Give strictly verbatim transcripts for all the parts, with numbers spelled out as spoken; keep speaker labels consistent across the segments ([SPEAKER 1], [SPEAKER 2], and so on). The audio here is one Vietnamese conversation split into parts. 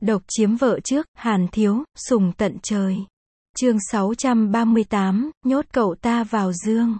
[SPEAKER 1] Độc chiếm vợ trước, Hàn Thiếu, sùng tận trời. Chương sáu trăm ba mươi tám, nhốt cậu ta vào giường.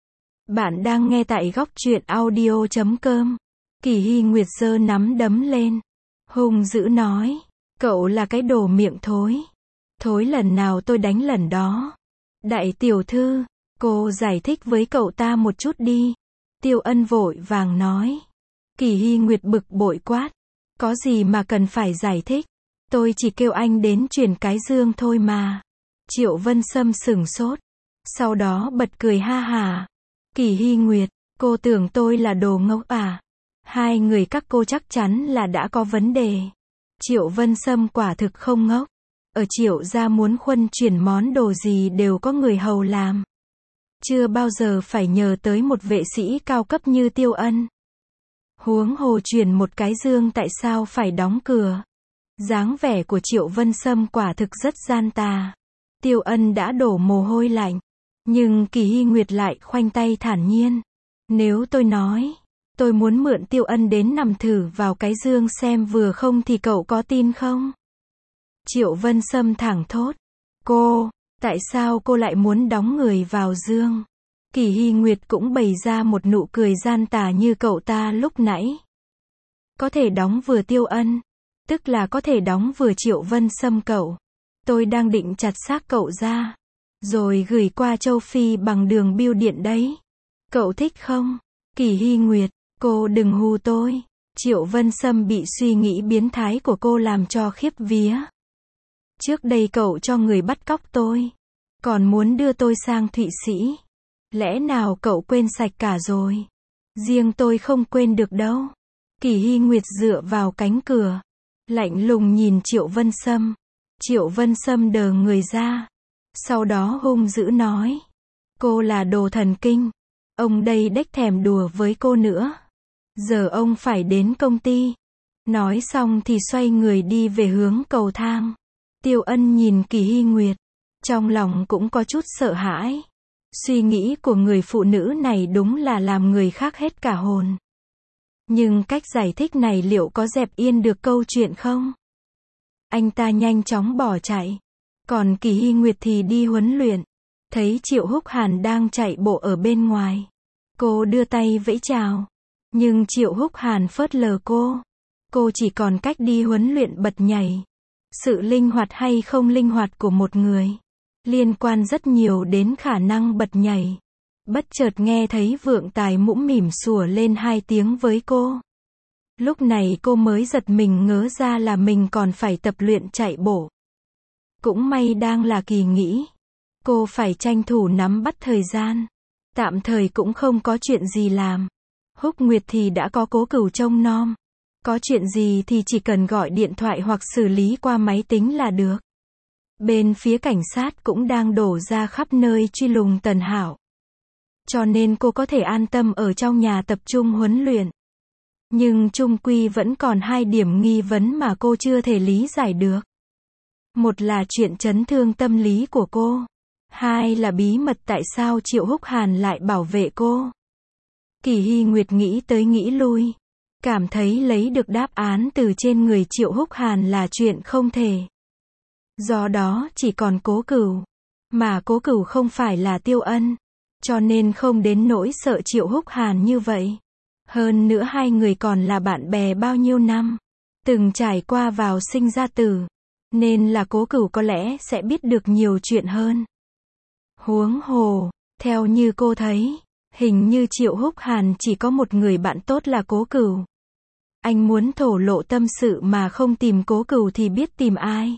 [SPEAKER 1] Bạn đang nghe tại góc truyện audio chấm com. Kỳ Hy Nguyệt giơ nắm đấm lên, hung dữ nói, cậu là cái đồ miệng thối. Thối lần nào tôi đánh lần đó. Đại tiểu thư, cô giải thích với cậu ta một chút đi. Tiêu Ân vội vàng nói. Kỳ Hy Nguyệt bực bội quát, có gì mà cần phải giải thích. Tôi chỉ kêu anh đến chuyển cái giường thôi mà. Triệu Vân Sâm sửng sốt, sau đó bật cười ha hả. Kỳ Hy Nguyệt, cô tưởng tôi là đồ ngốc à? Hai người các cô chắc chắn là đã có vấn đề. Triệu Vân Sâm quả thực không ngốc. Ở Triệu gia muốn khuân chuyển món đồ gì đều có người hầu làm. Chưa bao giờ phải nhờ tới một vệ sĩ cao cấp như Tiêu Ân. Huống hồ chuyển một cái giường tại sao phải đóng cửa? Dáng vẻ của Triệu Vân Sâm quả thực rất gian tà. Tiêu Ân đã đổ mồ hôi lạnh. Nhưng Kỳ Hy Nguyệt lại khoanh tay thản nhiên. Nếu tôi nói, tôi muốn mượn Tiêu Ân đến nằm thử vào cái giường xem vừa không thì cậu có tin không? Triệu Vân Sâm thẳng thốt. Cô, tại sao cô lại muốn đóng người vào giường? Kỳ Hy Nguyệt cũng bày ra một nụ cười gian tà như cậu ta lúc nãy. Có thể đóng vừa Tiêu Ân, tức là có thể đóng vừa Triệu Vân Sâm cậu. Tôi đang định chặt xác cậu ra, rồi gửi qua châu Phi bằng đường bưu điện đấy. Cậu thích không? Kỳ Hy Nguyệt, cô đừng hù tôi. Triệu Vân Sâm bị suy nghĩ biến thái của cô làm cho khiếp vía. Trước đây cậu cho người bắt cóc tôi, còn muốn đưa tôi sang Thụy Sĩ. Lẽ nào cậu quên sạch cả rồi? Riêng tôi không quên được đâu. Kỳ Hy Nguyệt dựa vào cánh cửa, lạnh lùng nhìn Triệu Vân Sâm. Triệu Vân Sâm đờ người ra, sau đó hung dữ nói. Cô là đồ thần kinh. Ông đây đếch thèm đùa với cô nữa. Giờ ông phải đến công ty. Nói xong thì xoay người đi về hướng cầu thang. Tiêu Ân nhìn Kỳ Hy Nguyệt, trong lòng cũng có chút sợ hãi. Suy nghĩ của người phụ nữ này đúng là làm người khác hết cả hồn. Nhưng cách giải thích này liệu có dẹp yên được câu chuyện không? Anh ta nhanh chóng bỏ chạy. Còn Kỳ Hy Nguyệt thì đi huấn luyện. Thấy Triệu Húc Hàn đang chạy bộ ở bên ngoài. Cô đưa tay vẫy chào. Nhưng Triệu Húc Hàn phớt lờ cô. Cô chỉ còn cách đi huấn luyện bật nhảy. Sự linh hoạt hay không linh hoạt của một người liên quan rất nhiều đến khả năng bật nhảy. Bất chợt nghe thấy Vượng Tài mũm mỉm sủa lên hai tiếng với cô. Lúc này cô mới giật mình ngớ ra là mình còn phải tập luyện chạy bộ. Cũng may đang là kỳ nghỉ. Cô phải tranh thủ nắm bắt thời gian. Tạm thời cũng không có chuyện gì làm. Húc Nguyệt thì đã có Cố Cửu trông nom. Có chuyện gì thì chỉ cần gọi điện thoại hoặc xử lý qua máy tính là được. Bên phía cảnh sát cũng đang đổ ra khắp nơi truy lùng Tần Hạo. Cho nên cô có thể an tâm ở trong nhà tập trung huấn luyện. Nhưng chung quy vẫn còn hai điểm nghi vấn mà cô chưa thể lý giải được. Một là chuyện chấn thương tâm lý của cô. Hai là bí mật tại sao Triệu Húc Hàn lại bảo vệ cô. Kỳ Hy Nguyệt nghĩ tới nghĩ lui. Cảm thấy lấy được đáp án từ trên người Triệu Húc Hàn là chuyện không thể. Do đó chỉ còn Cố Cửu. Mà Cố Cửu không phải là Tiêu Ân. Cho nên không đến nỗi sợ Triệu Húc Hàn như vậy. Hơn nữa hai người còn là bạn bè bao nhiêu năm. Từng trải qua vào sinh ra tử. Nên là Cố Cửu có lẽ sẽ biết được nhiều chuyện hơn. Huống hồ, theo như cô thấy, hình như Triệu Húc Hàn chỉ có một người bạn tốt là Cố Cửu. Anh muốn thổ lộ tâm sự mà không tìm Cố Cửu thì biết tìm ai.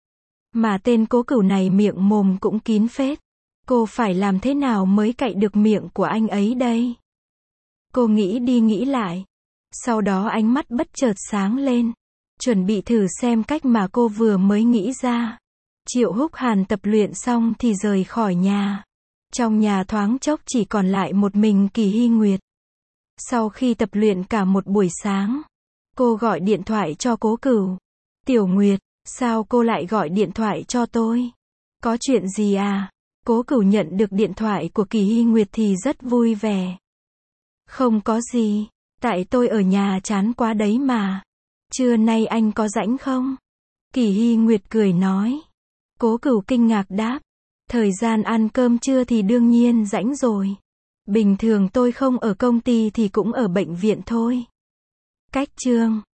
[SPEAKER 1] Mà tên Cố Cửu này miệng mồm cũng kín phết. Cô phải làm thế nào mới cạy được miệng của anh ấy đây? Cô nghĩ đi nghĩ lại. Sau đó ánh mắt bất chợt sáng lên. Chuẩn bị thử xem cách mà cô vừa mới nghĩ ra. Triệu Húc Hàn tập luyện xong thì rời khỏi nhà. Trong nhà thoáng chốc chỉ còn lại một mình Kỳ Hy Nguyệt. Sau khi tập luyện cả một buổi sáng, cô gọi điện thoại cho Cố Cửu. Tiểu Nguyệt, sao cô lại gọi điện thoại cho tôi? Có chuyện gì à? Cố Cửu nhận được điện thoại của Kỳ Hy Nguyệt thì rất vui vẻ. Không có gì, tại tôi ở nhà chán quá đấy mà. Trưa nay anh có rảnh không? Kỳ Hy Nguyệt cười nói. Cố Cửu kinh ngạc đáp. Thời gian ăn cơm trưa thì đương nhiên rảnh rồi. Bình thường tôi không ở công ty thì cũng ở bệnh viện thôi. Cách chương